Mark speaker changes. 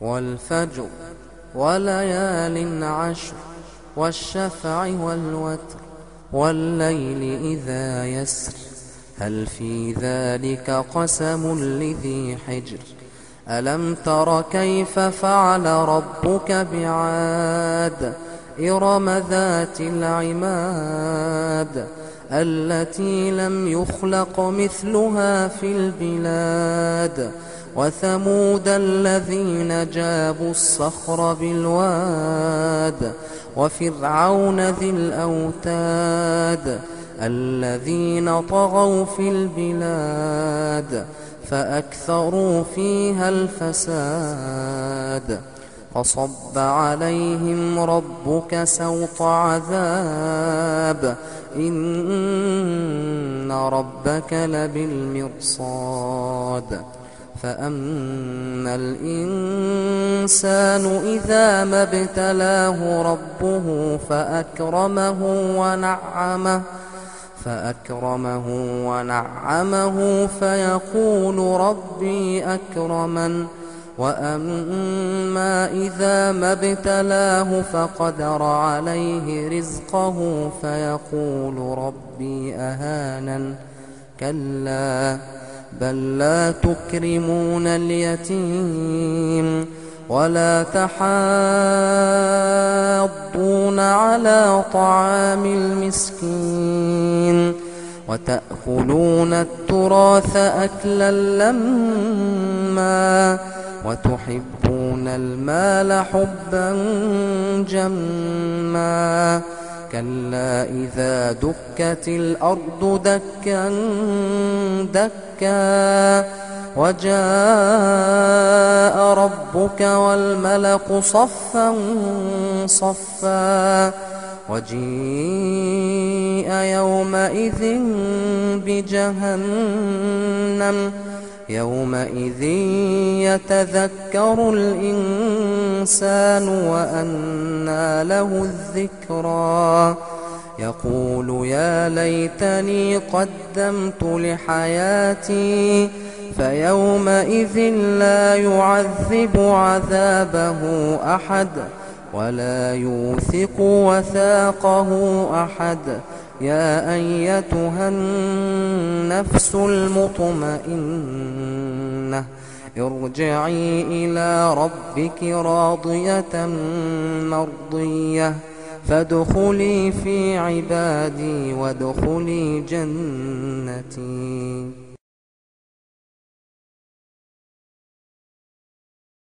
Speaker 1: والفجر وليال عشر والشفع والوتر والليل إذا يسر هل في ذلك قسم لذي حجر ألم تر كيف فعل ربك بعاد إرم ذات العماد التي لم يخلق مثلها في البلاد وثمود الذين جابوا الصخر بالواد وفرعون ذي الأوتاد الذين طغوا في البلاد فأكثروا فيها الفساد فصب عليهم ربك سوط عذاب إن ربك لبالمرصاد فأما الإنسان إذا ما ابتلاه ربه فأكرمه ونعمه فيقول ربي أكرمن وأما إذا ما ابتلاه فقدر عليه رزقه فيقول ربي أهانن كلا بل لا تكرمون اليتيم ولا تحاضون على طعام المسكين وتأكلون التراث أكلا لما وتحبون المال حبا جما كلا إذا دكت الأرض دكا دكا وجاء ربك والملك صفا صفا وجيء يومئذ بجهنم يومئذ يتذكر الإنسان وأنى له الذكرى يقول يا ليتني قدمت لحياتي فيومئذ لا يعذب عذابه أحد ولا يوثق وثاقه أحد يا أيتها النفس المطمئنة ارجعي إلى ربك راضية مرضية فادخلي في عبادي وادخلي جنتي.